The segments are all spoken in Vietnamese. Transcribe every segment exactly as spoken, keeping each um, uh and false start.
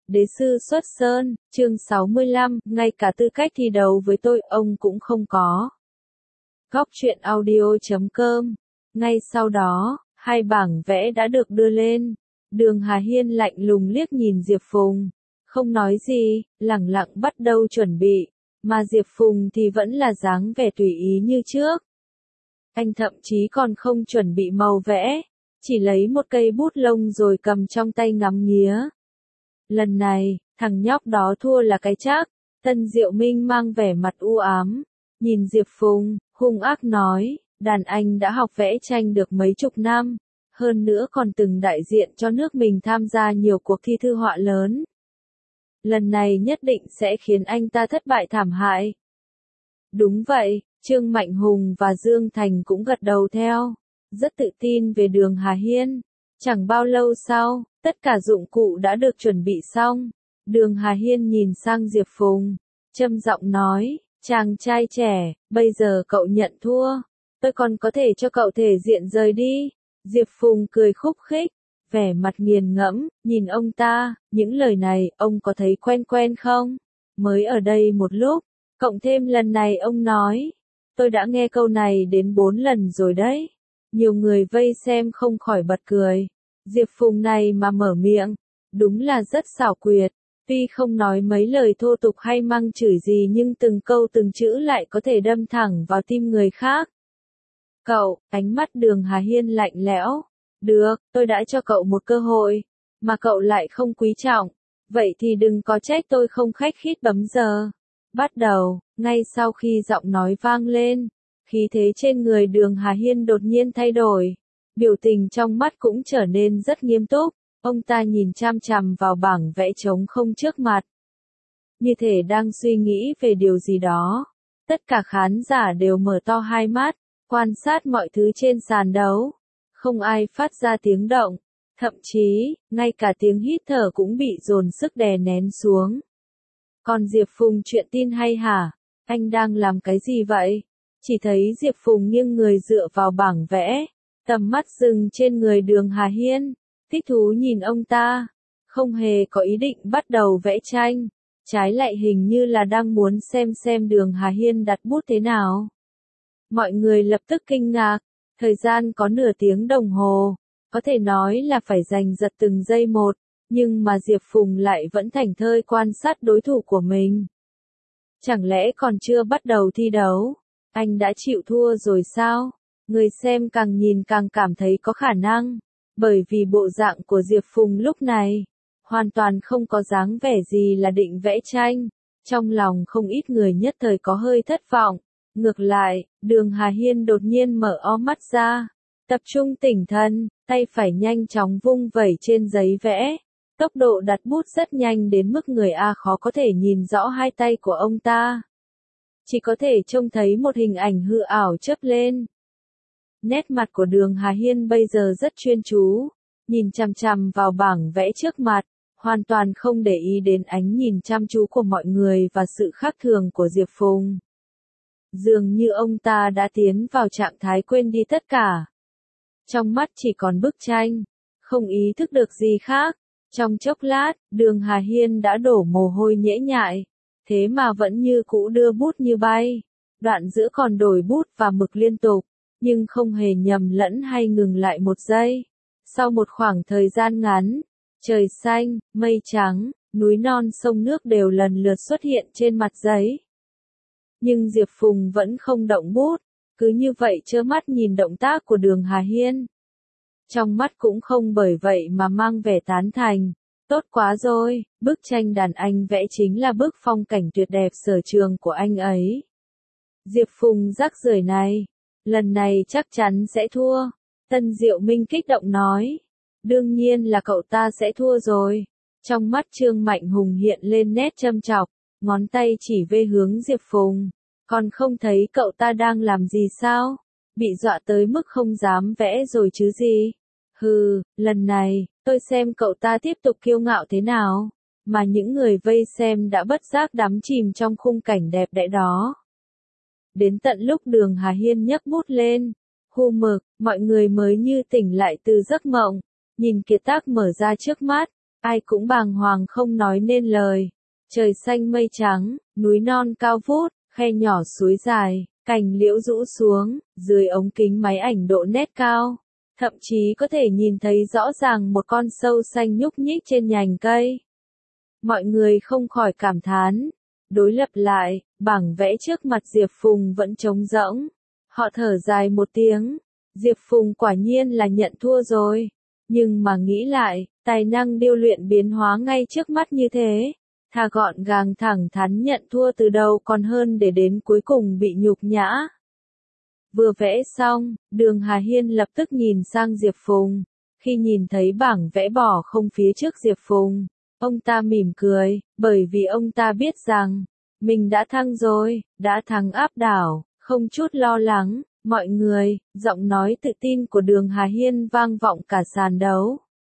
Đế sư xuất sơn, chương sáu mươi lăm, ngay cả tư cách thi đấu với tôi, ông cũng không có. Góc truyện audio chấm com. Ngay sau đó, hai bảng vẽ đã được đưa lên. Đường Hà Hiên lạnh lùng liếc nhìn Diệp Phùng. Không nói gì, lẳng lặng bắt đầu chuẩn bị. Mà Diệp Phùng thì vẫn là dáng vẻ tùy ý như trước. Anh thậm chí còn không chuẩn bị màu vẽ. Chỉ lấy một cây bút lông rồi cầm trong tay ngắm nghía. Lần này, thằng nhóc đó thua là cái chắc. Tân Diệu Minh mang vẻ mặt u ám. Nhìn Diệp Phùng, hung ác nói, đàn anh đã học vẽ tranh được mấy chục năm. Hơn nữa còn từng đại diện cho nước mình tham gia nhiều cuộc thi thư họa lớn. Lần này nhất định sẽ khiến anh ta thất bại thảm hại. Đúng vậy, Trương Mạnh Hùng và Dương Thành cũng gật đầu theo. Rất tự tin về đường Hà Hiên. Chẳng bao lâu sau, tất cả dụng cụ đã được chuẩn bị xong. Đường Hà Hiên nhìn sang Diệp Phùng, trầm giọng nói, chàng trai trẻ, bây giờ cậu nhận thua. Tôi còn có thể cho cậu thể diện rời đi. Diệp Phùng cười khúc khích, vẻ mặt nghiền ngẫm, nhìn ông ta, những lời này ông có thấy quen quen không? Mới ở đây một lúc, cộng thêm lần này ông nói, tôi đã nghe câu này đến bốn lần rồi đấy. Nhiều người vây xem không khỏi bật cười. Diệp Phùng này mà mở miệng, đúng là rất xảo quyệt. Tuy không nói mấy lời thô tục hay mắng chửi gì nhưng từng câu từng chữ lại có thể đâm thẳng vào tim người khác. Cậu, ánh mắt đường Hà Hiên lạnh lẽo. Được, tôi đã cho cậu một cơ hội, mà cậu lại không quý trọng. Vậy thì đừng có trách tôi không khách khít bấm giờ. Bắt đầu, ngay sau khi giọng nói vang lên, khí thế trên người đường Hà Hiên đột nhiên thay đổi. Biểu tình trong mắt cũng trở nên rất nghiêm túc. Ông ta nhìn chăm chằm vào bảng vẽ trống không trước mặt. Như thể đang suy nghĩ về điều gì đó. Tất cả khán giả đều mở to hai mắt, quan sát mọi thứ trên sàn đấu. Không ai phát ra tiếng động. Thậm chí, ngay cả tiếng hít thở cũng bị dồn sức đè nén xuống. Còn Diệp Phùng chuyện tin hay hả? Anh đang làm cái gì vậy? Chỉ thấy Diệp Phùng nghiêng người dựa vào bảng vẽ. Tầm mắt dừng trên người đường Hà Hiên. Thích thú nhìn ông ta. Không hề có ý định bắt đầu vẽ tranh. Trái lại hình như là đang muốn xem xem đường Hà Hiên đặt bút thế nào. Mọi người lập tức kinh ngạc. Thời gian có nửa tiếng đồng hồ. Có thể nói là phải giành giật từng giây một. Nhưng mà Diệp Phùng lại vẫn thảnh thơi quan sát đối thủ của mình. Chẳng lẽ còn chưa bắt đầu thi đấu? Anh đã chịu thua rồi sao? Người xem càng nhìn càng cảm thấy có khả năng. Bởi vì bộ dạng của Diệp Phùng lúc này, hoàn toàn không có dáng vẻ gì là định vẽ tranh. Trong lòng không ít người nhất thời có hơi thất vọng. Ngược lại, đường Hà Hiên đột nhiên mở o mắt ra. Tập trung tỉnh thần, tay phải nhanh chóng vung vẩy trên giấy vẽ. Tốc độ đặt bút rất nhanh đến mức người A khó có thể nhìn rõ hai tay của ông ta. Chỉ có thể trông thấy một hình ảnh hư ảo chớp lên. Nét mặt của đường Hà Hiên bây giờ rất chuyên chú, nhìn chằm chằm vào bảng vẽ trước mặt, hoàn toàn không để ý đến ánh nhìn chăm chú của mọi người và sự khác thường của Diệp Phùng. Dường như ông ta đã tiến vào trạng thái quên đi tất cả. Trong mắt chỉ còn bức tranh, không ý thức được gì khác. Trong chốc lát, đường Hà Hiên đã đổ mồ hôi nhễ nhại, thế mà vẫn như cũ đưa bút như bay. Đoạn giữa còn đổi bút và mực liên tục, nhưng không hề nhầm lẫn hay ngừng lại một giây. Sau một khoảng thời gian ngắn, trời xanh, mây trắng, núi non sông nước đều lần lượt xuất hiện trên mặt giấy. Nhưng Diệp Phùng vẫn không động bút, cứ như vậy trơ mắt nhìn động tác của đường Hà Hiên. Trong mắt cũng không bởi vậy mà mang vẻ tán thành. Tốt quá rồi, bức tranh đàn anh vẽ chính là bức phong cảnh tuyệt đẹp sở trường của anh ấy. Diệp Phùng rác rưởi này, lần này chắc chắn sẽ thua. Tân Diệu Minh kích động nói. Đương nhiên là cậu ta sẽ thua rồi. Trong mắt Trương Mạnh Hùng hiện lên nét châm chọc, ngón tay chỉ về hướng Diệp Phùng. Còn không thấy cậu ta đang làm gì sao? Bị dọa tới mức không dám vẽ rồi chứ gì? Hừ, lần này, tôi xem cậu ta tiếp tục kiêu ngạo thế nào. Mà những người vây xem đã bất giác đắm chìm trong khung cảnh đẹp đẽ đó. Đến tận lúc đường Hà Hiên nhấc bút lên, hu mực, mọi người mới như tỉnh lại từ giấc mộng. Nhìn kiệt tác mở ra trước mắt, ai cũng bàng hoàng không nói nên lời. Trời xanh mây trắng, núi non cao vút, khe nhỏ suối dài, cành liễu rũ xuống, dưới ống kính máy ảnh độ nét cao. Thậm chí có thể nhìn thấy rõ ràng một con sâu xanh nhúc nhích trên nhành cây. Mọi người không khỏi cảm thán. Đối lập lại, bảng vẽ trước mặt Diệp Phùng vẫn trống rỗng. Họ thở dài một tiếng. Diệp Phùng quả nhiên là nhận thua rồi. Nhưng mà nghĩ lại, tài năng điêu luyện biến hóa ngay trước mắt như thế. Thà gọn gàng thẳng thắn nhận thua từ đầu còn hơn để đến cuối cùng bị nhục nhã. Vừa vẽ xong, Đường Hà Hiên lập tức nhìn sang Diệp Phùng. Khi nhìn thấy bảng vẽ bỏ không phía trước Diệp Phùng, ông ta mỉm cười, bởi vì ông ta biết rằng, mình đã thắng rồi, đã thắng áp đảo, không chút lo lắng. Mọi người, giọng nói tự tin của Đường Hà Hiên vang vọng cả sàn đấu.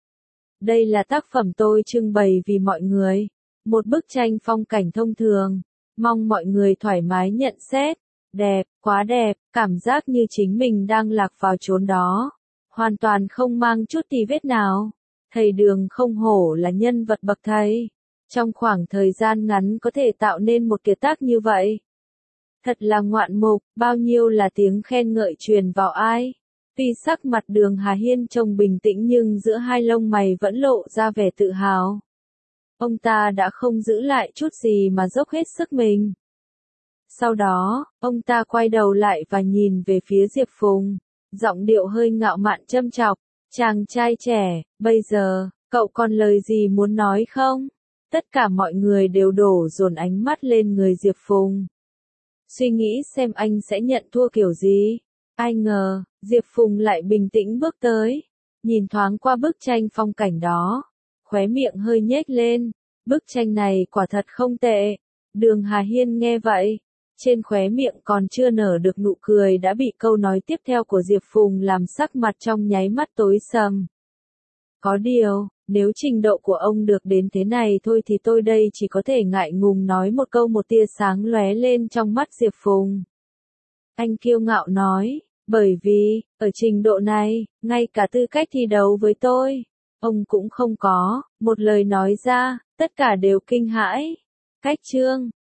Đây là tác phẩm tôi trưng bày vì mọi người. Một bức tranh phong cảnh thông thường. Mong mọi người thoải mái nhận xét. Đẹp, quá đẹp, cảm giác như chính mình đang lạc vào chốn đó. Hoàn toàn không mang chút tì vết nào. Thầy Đường không hổ là nhân vật bậc thầy. Trong khoảng thời gian ngắn có thể tạo nên một kiệt tác như vậy. Thật là ngoạn mục, bao nhiêu là tiếng khen ngợi truyền vào ai. Tuy sắc mặt Đường Hà Hiên trông bình tĩnh nhưng giữa hai lông mày vẫn lộ ra vẻ tự hào. Ông ta đã không giữ lại chút gì mà dốc hết sức mình. Sau đó, ông ta quay đầu lại và nhìn về phía Diệp Phùng, giọng điệu hơi ngạo mạn châm chọc. Chàng trai trẻ, bây giờ, cậu còn lời gì muốn nói không? Tất cả mọi người đều đổ dồn ánh mắt lên người Diệp Phùng. Suy nghĩ xem anh sẽ nhận thua kiểu gì. Ai ngờ, Diệp Phùng lại bình tĩnh bước tới. Nhìn thoáng qua bức tranh phong cảnh đó. Khóe miệng hơi nhếch lên. Bức tranh này quả thật không tệ. Đường Hà Hiên nghe vậy. Trên khóe miệng còn chưa nở được nụ cười đã bị câu nói tiếp theo của Diệp Phùng làm sắc mặt trong nháy mắt tối sầm. Có điều, nếu trình độ của ông được đến thế này thôi thì tôi đây chỉ có thể ngại ngùng nói một câu. Một tia sáng lóe lên trong mắt Diệp Phùng. Anh kiêu ngạo nói, bởi vì, ở trình độ này, ngay cả tư cách thi đấu với tôi, ông cũng không có. Một lời nói ra, tất cả đều kinh hãi. Cách chương